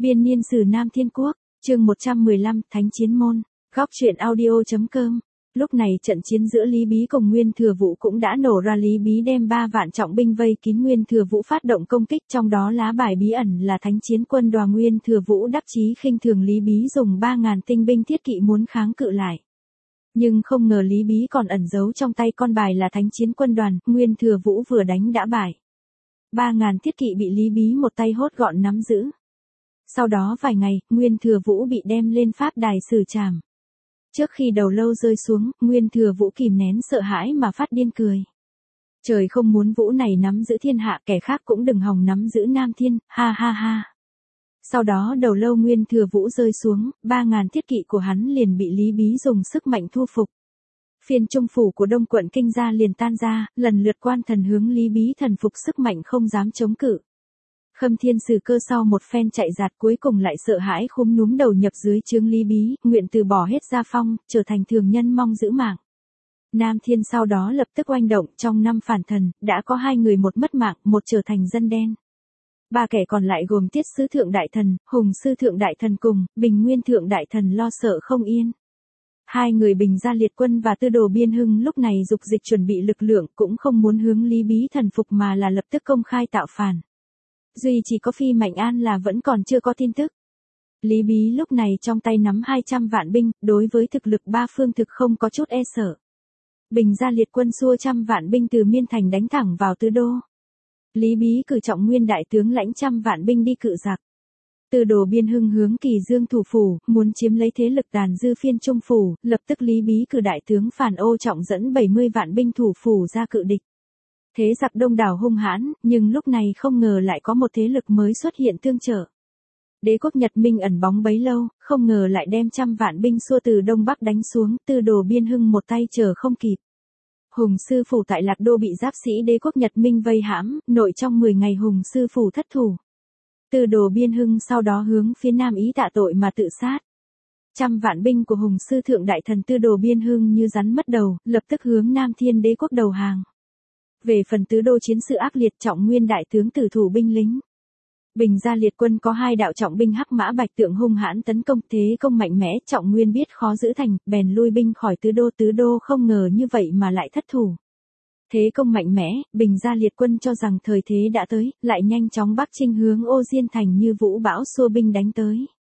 Biên niên sử Nam Thiên Quốc, chương 115, Thánh Chiến Môn, góc truyện audio.com. Lúc này trận chiến giữa Lý Bí cùng Nguyên Thừa Vũ cũng đã nổ ra. Lý Bí đem 3 vạn trọng binh vây kín Nguyên Thừa Vũ phát động công kích, trong đó lá bài bí ẩn là Thánh Chiến Quân Đoàn. Nguyên Thừa Vũ đắc chí khinh thường Lý Bí dùng 3.000 tinh binh thiết kỵ muốn kháng cự lại. Nhưng không ngờ Lý Bí còn ẩn giấu trong tay con bài là Thánh Chiến Quân Đoàn, Nguyên Thừa Vũ vừa đánh đã bại. 3.000 thiết kỵ bị Lý Bí một tay hốt gọn nắm giữ. Sau đó vài ngày, Nguyên Thừa Vũ bị đem lên pháp đài xử trảm. Trước khi đầu lâu rơi xuống, Nguyên Thừa Vũ kìm nén sợ hãi mà phát điên cười. Trời không muốn Vũ này nắm giữ thiên hạ, kẻ khác cũng đừng hòng nắm giữ Nam Thiên, ha ha ha. Sau đó đầu lâu Nguyên Thừa Vũ rơi xuống, 3.000 thiết kỵ của hắn liền bị Lý Bí dùng sức mạnh thu phục. Phiên trung phủ của Đông quận Kinh Gia liền tan ra, lần lượt quan thần hướng Lý Bí thần phục, sức mạnh không dám chống cự. Khâm Thiên Sử Cơ sau một phen chạy giạt cuối cùng lại sợ hãi khúm núm đầu nhập dưới trướng Lý Bí, nguyện từ bỏ hết gia phong, trở thành thường nhân mong giữ mạng. Nam Thiên sau đó lập tức oanh động, trong năm phản thần, đã có 2 người, một mất mạng, một trở thành dân đen. 3 kẻ còn lại gồm Tiết Sứ Thượng Đại Thần, Hùng Sư Thượng Đại Thần cùng Bình Nguyên Thượng Đại Thần lo sợ không yên. 2 người Bình Gia Liệt Quân và Tư Đồ Biên Hưng lúc này dục dịch chuẩn bị lực lượng, cũng không muốn hướng Lý Bí thần phục mà là lập tức công khai tạo phản. Duy chỉ có Phi Mạnh An là vẫn còn chưa có tin tức. Lý Bí lúc này trong tay nắm 200 vạn binh, đối với thực lực 3 phương thực không có chút e sợ. Bình Gia Liệt Quân xua 100 vạn binh từ Miên Thành đánh thẳng vào Tư Đô. Lý Bí cử Trọng Nguyên đại tướng lãnh 100 vạn binh đi cự giặc. Tư Đồ Biên Hưng hướng Kỳ Dương thủ phủ, muốn chiếm lấy thế lực tàn dư phiên trung phủ, lập tức Lý Bí cử đại tướng Phàn Ô Trọng dẫn 70 vạn binh thủ phủ ra cự địch. Thế giặc đông đảo hung hãn, nhưng lúc này không ngờ lại có một thế lực mới xuất hiện tương trợ. Đế quốc Nhật Minh ẩn bóng bấy lâu, không ngờ lại đem 100 vạn binh xua từ đông bắc đánh xuống, Tư Đồ Biên Hưng một tay chờ không kịp. Hùng Sư phủ tại Lạc Đô bị giáp sĩ đế quốc Nhật Minh vây hãm, nội trong 10 ngày Hùng Sư phủ thất thủ. Tư Đồ Biên Hưng sau đó hướng phía nam ý tạ tội mà tự sát. 100 vạn binh của Hùng Sư Thượng Đại Thần Tư Đồ Biên Hưng như rắn mất đầu, lập tức hướng Nam Thiên đế quốc đầu hàng. Về phần Tứ Đô chiến sự ác liệt, Trọng Nguyên đại tướng tử thủ binh lính. Bình Gia Liệt Quân có 2 đạo trọng binh Hắc Mã Bạch Tượng hung hãn tấn công, thế công mạnh mẽ, Trọng Nguyên biết khó giữ thành, bèn lui binh khỏi Tứ Đô không ngờ như vậy mà lại thất thủ. Thế công mạnh mẽ, Bình Gia Liệt Quân cho rằng thời thế đã tới, lại nhanh chóng bắc chinh hướng Ô Diên Thành như vũ bão xua binh đánh tới.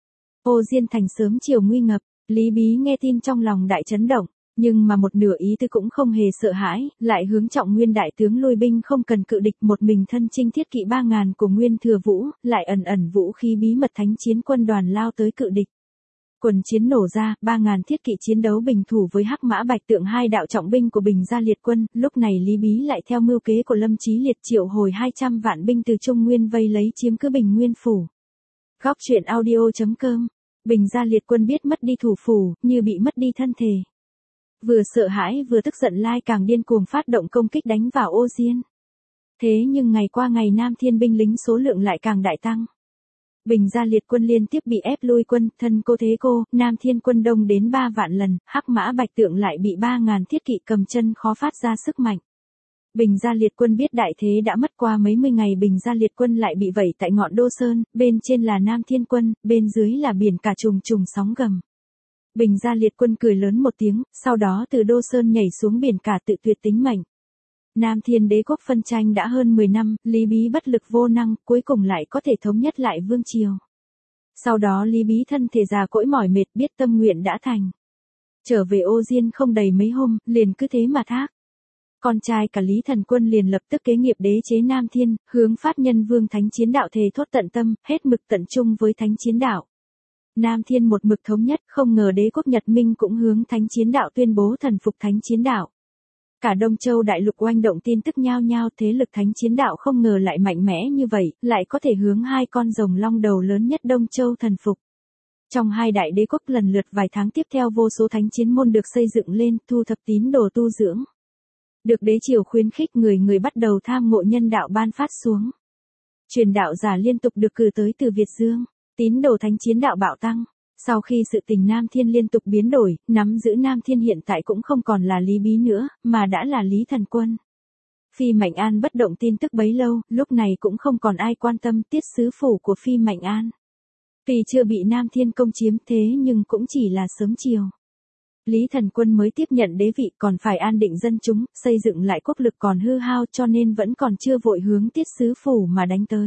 Ô Diên Thành sớm chiều nguy ngập, Lý Bí nghe tin trong lòng đại chấn động, nhưng mà một nửa ý tư cũng không hề sợ hãi, lại hướng Trọng Nguyên đại tướng lui binh không cần cự địch, một mình thân chinh thiết kỵ 3.000 của Nguyên Thừa Vũ, lại ẩn vũ khí bí mật Thánh Chiến Quân Đoàn lao tới cự địch. Quần chiến nổ ra, 3.000 thiết kỵ chiến đấu bình thủ với Hắc Mã Bạch Tượng 2 đạo trọng binh của Bình Gia Liệt Quân, lúc này Lý Bí lại theo mưu kế của Lâm Chí Liệt triệu hồi 200 vạn binh từ Trung Nguyên vây lấy chiếm cứ Bình Nguyên phủ. Góc truyện audio.com. Bình Gia Liệt Quân biết mất đi thủ phủ, như bị mất đi thân thể. Vừa sợ hãi vừa tức giận lai càng điên cuồng phát động công kích đánh vào Ô Diên. Thế nhưng ngày qua ngày Nam Thiên binh lính số lượng lại càng đại tăng. Bình Gia Liệt Quân liên tiếp bị ép lui quân, thân cô thế cô, Nam Thiên quân đông đến 3 vạn lần, Hắc Mã Bạch Tượng lại bị 3.000 thiết kỵ cầm chân khó phát ra sức mạnh. Bình Gia Liệt Quân biết đại thế đã mất, qua mấy mươi ngày Bình Gia Liệt Quân lại bị vây tại ngọn Đô Sơn, bên trên là Nam Thiên quân, bên dưới là biển cả trùng trùng sóng gầm. Bình Gia Liệt Quân cười lớn một tiếng, sau đó từ Đô Sơn nhảy xuống biển cả tự tuyệt tính mệnh. Nam Thiên đế quốc phân tranh đã hơn 10 năm, Lý Bí bất lực vô năng, cuối cùng lại có thể thống nhất lại vương triều. Sau đó Lý Bí thân thể già cỗi mỏi mệt, biết tâm nguyện đã thành. Trở về Ô Diên không đầy mấy hôm, liền cứ thế mà thác. Con trai cả Lý Thần Quân liền lập tức kế nghiệp đế chế Nam Thiên, hướng Phát Nhân Vương Thánh Chiến Đạo thề thốt tận tâm, hết mực tận trung với Thánh Chiến Đạo. Nam Thiên một mực thống nhất, không ngờ đế quốc Nhật Minh cũng hướng Thánh Chiến Đạo tuyên bố thần phục Thánh Chiến Đạo. Cả Đông Châu đại lục oanh động, tin tức nhao nhao, thế lực Thánh Chiến Đạo không ngờ lại mạnh mẽ như vậy, lại có thể hướng 2 con rồng long đầu lớn nhất Đông Châu thần phục. Trong 2 đại đế quốc lần lượt vài tháng tiếp theo vô số thánh chiến môn được xây dựng lên, thu thập tín đồ tu dưỡng. Được đế triều khuyến khích, người bắt đầu tham ngộ nhân đạo ban phát xuống. Truyền đạo giả liên tục được cử tới từ Việt Dương, tín đồ Thánh Chiến Đạo bạo tăng. Sau khi sự tình Nam Thiên liên tục biến đổi, nắm giữ Nam Thiên hiện tại cũng không còn là Lý Bí nữa, mà đã là Lý Thần Quân. Phi Mạnh An bất động tin tức bấy lâu, lúc này cũng không còn ai quan tâm Tiết Sứ phủ của Phi Mạnh An. Tuy chưa bị Nam Thiên Công chiếm thế nhưng cũng chỉ là sớm chiều. Lý Thần Quân mới tiếp nhận đế vị còn phải an định dân chúng, xây dựng lại quốc lực còn hư hao cho nên vẫn còn chưa vội hướng Tiết Sứ Phủ mà đánh tới.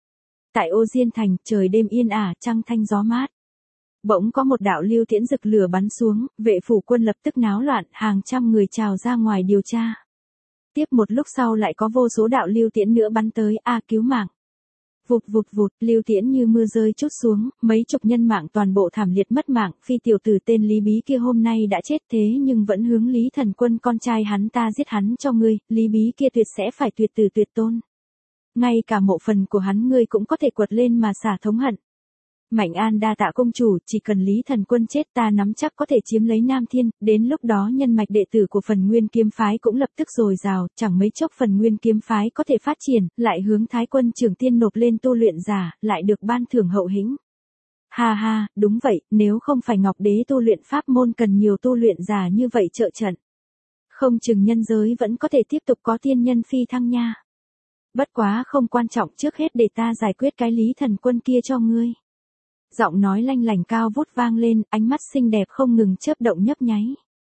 Tại Ô Diên Thành, trời đêm yên ả, trăng thanh gió mát. Bỗng có một đạo lưu tiễn rực lửa bắn xuống, vệ phủ quân lập tức náo loạn, hàng trăm người trào ra ngoài điều tra. Tiếp một lúc sau lại có vô số đạo lưu tiễn nữa bắn tới, cứu mạng. Vụt vụt vụt, lưu tiễn như mưa rơi trút xuống, mấy chục nhân mạng toàn bộ thảm liệt mất mạng, phi tiểu tử tên Lý Bí kia hôm nay đã chết thế nhưng vẫn hướng Lý Thần Quân con trai hắn ta giết hắn cho ngươi, Lý Bí kia tuyệt sẽ phải tuyệt tử tuyệt tôn. Ngay cả mộ phần của hắn ngươi cũng có thể quật lên mà xả thống hận. Mạnh An đa tạ công chủ, chỉ cần Lý Thần Quân chết ta nắm chắc có thể chiếm lấy Nam Thiên, đến lúc đó nhân mạch đệ tử của Phần Nguyên Kiếm Phái cũng lập tức dồi dào, chẳng mấy chốc Phần Nguyên Kiếm Phái có thể phát triển, lại hướng Thái Quân Trưởng Tiên nộp lên tu luyện giả, lại được ban thưởng hậu hĩnh. Ha ha, đúng vậy, nếu không phải Ngọc Đế tu luyện pháp môn cần nhiều tu luyện giả như vậy trợ trận. Không chừng nhân giới vẫn có thể tiếp tục có tiên nhân phi thăng nha. Bất quá không quan trọng, trước hết để ta giải quyết cái Lý Thần Quân kia cho ngươi. Giọng nói lanh lảnh cao vút vang lên, ánh mắt xinh đẹp không ngừng chớp động nhấp nháy.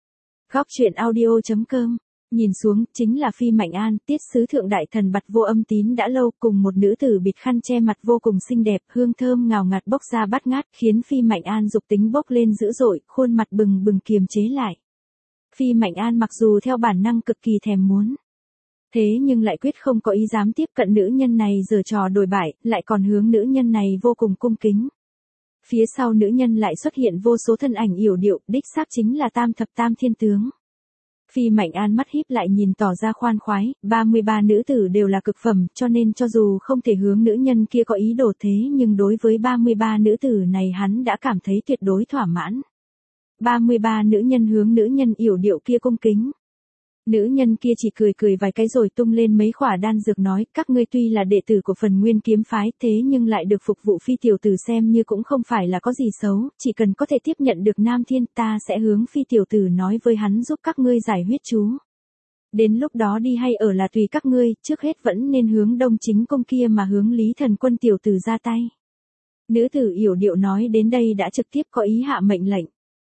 Góc truyện audio.com, nhìn xuống, chính là Phi Mạnh An, Tiết Sứ Thượng Đại Thần Bặt Vô Âm Tín đã lâu cùng một nữ tử bịt khăn che mặt vô cùng xinh đẹp, hương thơm ngào ngạt bốc ra bát ngát, khiến Phi Mạnh An dục tính bốc lên dữ dội, khuôn mặt bừng bừng kiềm chế lại. Phi Mạnh An mặc dù theo bản năng cực kỳ thèm muốn. Thế nhưng lại quyết không có ý dám tiếp cận nữ nhân này giở trò đồi bại, lại còn hướng nữ nhân này vô cùng cung kính. Phía sau nữ nhân lại xuất hiện vô số thân ảnh yểu điệu, đích xác chính là Tam Thập Tam Thiên Tướng. Phi Mạnh An mắt híp lại nhìn tỏ ra khoan khoái, 33 nữ tử đều là cực phẩm, cho nên cho dù không thể hướng nữ nhân kia có ý đồ thế nhưng đối với 33 nữ tử này hắn đã cảm thấy tuyệt đối thỏa mãn. 33 nữ nhân hướng nữ nhân yểu điệu kia cung kính. Nữ nhân kia chỉ cười cười vài cái rồi tung lên mấy khỏa đan dược nói, các ngươi tuy là đệ tử của Phần Nguyên Kiếm Phái thế nhưng lại được phục vụ Phi tiểu tử xem như cũng không phải là có gì xấu, chỉ cần có thể tiếp nhận được Nam Thiên ta sẽ hướng Phi tiểu tử nói với hắn giúp các ngươi giải huyết chú. Đến lúc đó đi hay ở là tùy các ngươi, trước hết vẫn nên hướng Đông Chính Công kia mà hướng Lý Thần Quân tiểu tử ra tay. Nữ tử yểu điệu nói đến đây đã trực tiếp có ý hạ mệnh lệnh.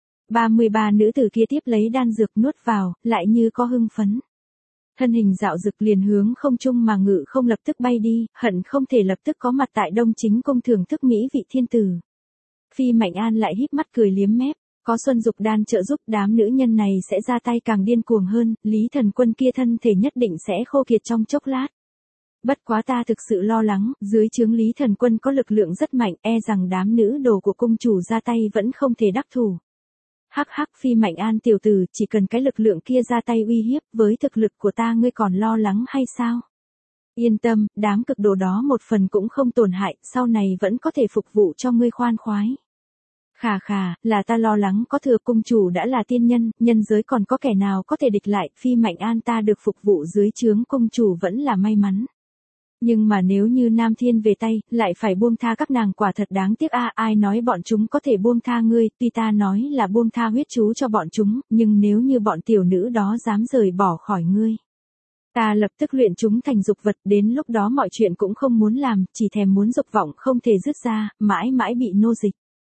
33 nữ tử kia tiếp lấy đan dược nuốt vào, lại như có hưng phấn. Thân hình dạo dực liền hướng không trung mà ngự không lập tức bay đi, hận không thể lập tức có mặt tại Đông Chính Công thưởng thức mỹ vị thiên tử. Phi Mạnh An lại híp mắt cười liếm mép, có Xuân Dục Đan trợ giúp đám nữ nhân này sẽ ra tay càng điên cuồng hơn, Lý Thần Quân kia thân thể nhất định sẽ khô kiệt trong chốc lát. Bất quá ta thực sự lo lắng, dưới trướng Lý Thần Quân có lực lượng rất mạnh, e rằng đám nữ đồ của công chủ ra tay vẫn không thể đắc thủ. Hắc hắc Phi Mạnh An tiểu tử, chỉ cần cái lực lượng kia ra tay uy hiếp, với thực lực của ta ngươi còn lo lắng hay sao? Yên tâm, đám cực đồ đó một phần cũng không tổn hại, sau này vẫn có thể phục vụ cho ngươi khoan khoái. Khà khà, là ta lo lắng có thừa cung chủ đã là tiên nhân, nhân giới còn có kẻ nào có thể địch lại, Phi Mạnh An ta được phục vụ dưới trướng cung chủ vẫn là may mắn. Nhưng mà nếu như Nam Thiên về tay, lại phải buông tha các nàng quả thật đáng tiếc ai nói bọn chúng có thể buông tha ngươi, tuy ta nói là buông tha huyết chú cho bọn chúng, nhưng nếu như bọn tiểu nữ đó dám rời bỏ khỏi ngươi. Ta lập tức luyện chúng thành dục vật, đến lúc đó mọi chuyện cũng không muốn làm, chỉ thèm muốn dục vọng không thể dứt ra, mãi mãi bị nô dịch.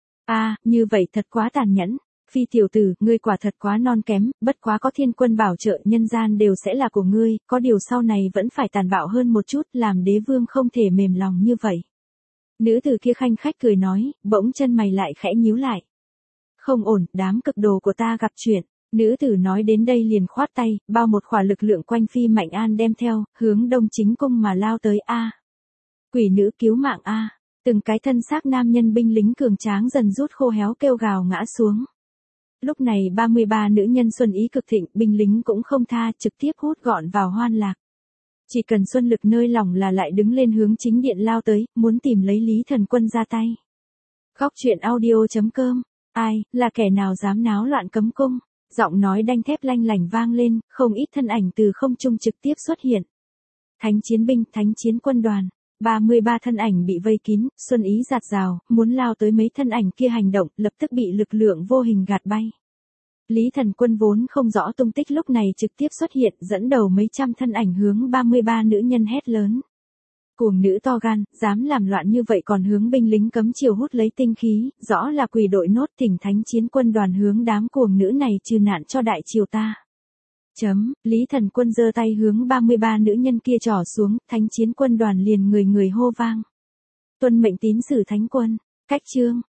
Như vậy thật quá tàn nhẫn. Phi tiểu tử, ngươi quả thật quá non kém, bất quá có Thiên Quân bảo trợ, nhân gian đều sẽ là của ngươi, có điều sau này vẫn phải tàn bạo hơn một chút, làm đế vương không thể mềm lòng như vậy. Nữ tử kia khanh khách cười nói, bỗng chân mày lại khẽ nhíu lại. Không ổn, đám cực đồ của ta gặp chuyện. Nữ tử nói đến đây liền khoát tay, bao một khỏa lực lượng quanh Phi Mạnh An đem theo, hướng Đông Chính Cung mà lao tới Quỷ nữ cứu mạng Từng cái thân xác nam nhân binh lính cường tráng dần rút khô héo kêu gào ngã xuống. Lúc này 33 nữ nhân xuân ý cực thịnh, binh lính cũng không tha, trực tiếp hút gọn vào hoan lạc. Chỉ cần xuân lực nơi lòng là lại đứng lên hướng chính điện lao tới, muốn tìm lấy Lý Thần Quân ra tay. Góc truyện audio.com, ai, là kẻ nào dám náo loạn cấm cung? Giọng nói đanh thép lanh lảnh vang lên, không ít thân ảnh từ không trung trực tiếp xuất hiện. Thánh chiến binh, thánh chiến quân đoàn. 33 thân ảnh bị vây kín, xuân ý dạt dào, muốn lao tới mấy thân ảnh kia hành động, lập tức bị lực lượng vô hình gạt bay. Lý Thần Quân vốn không rõ tung tích lúc này trực tiếp xuất hiện, dẫn đầu mấy trăm thân ảnh hướng 33 nữ nhân hét lớn. cuồng nữ to gan, dám làm loạn như vậy còn hướng binh lính cấm triều hút lấy tinh khí, rõ là quỷ đội nốt thỉnh thánh chiến quân đoàn hướng đám cuồng nữ này trừ nạn cho đại triều ta. Lý Thần Quân giơ tay hướng 33 nữ nhân kia trỏ xuống, thánh chiến quân đoàn liền người người hô vang. Tuân mệnh tín sử thánh quân, cách chương.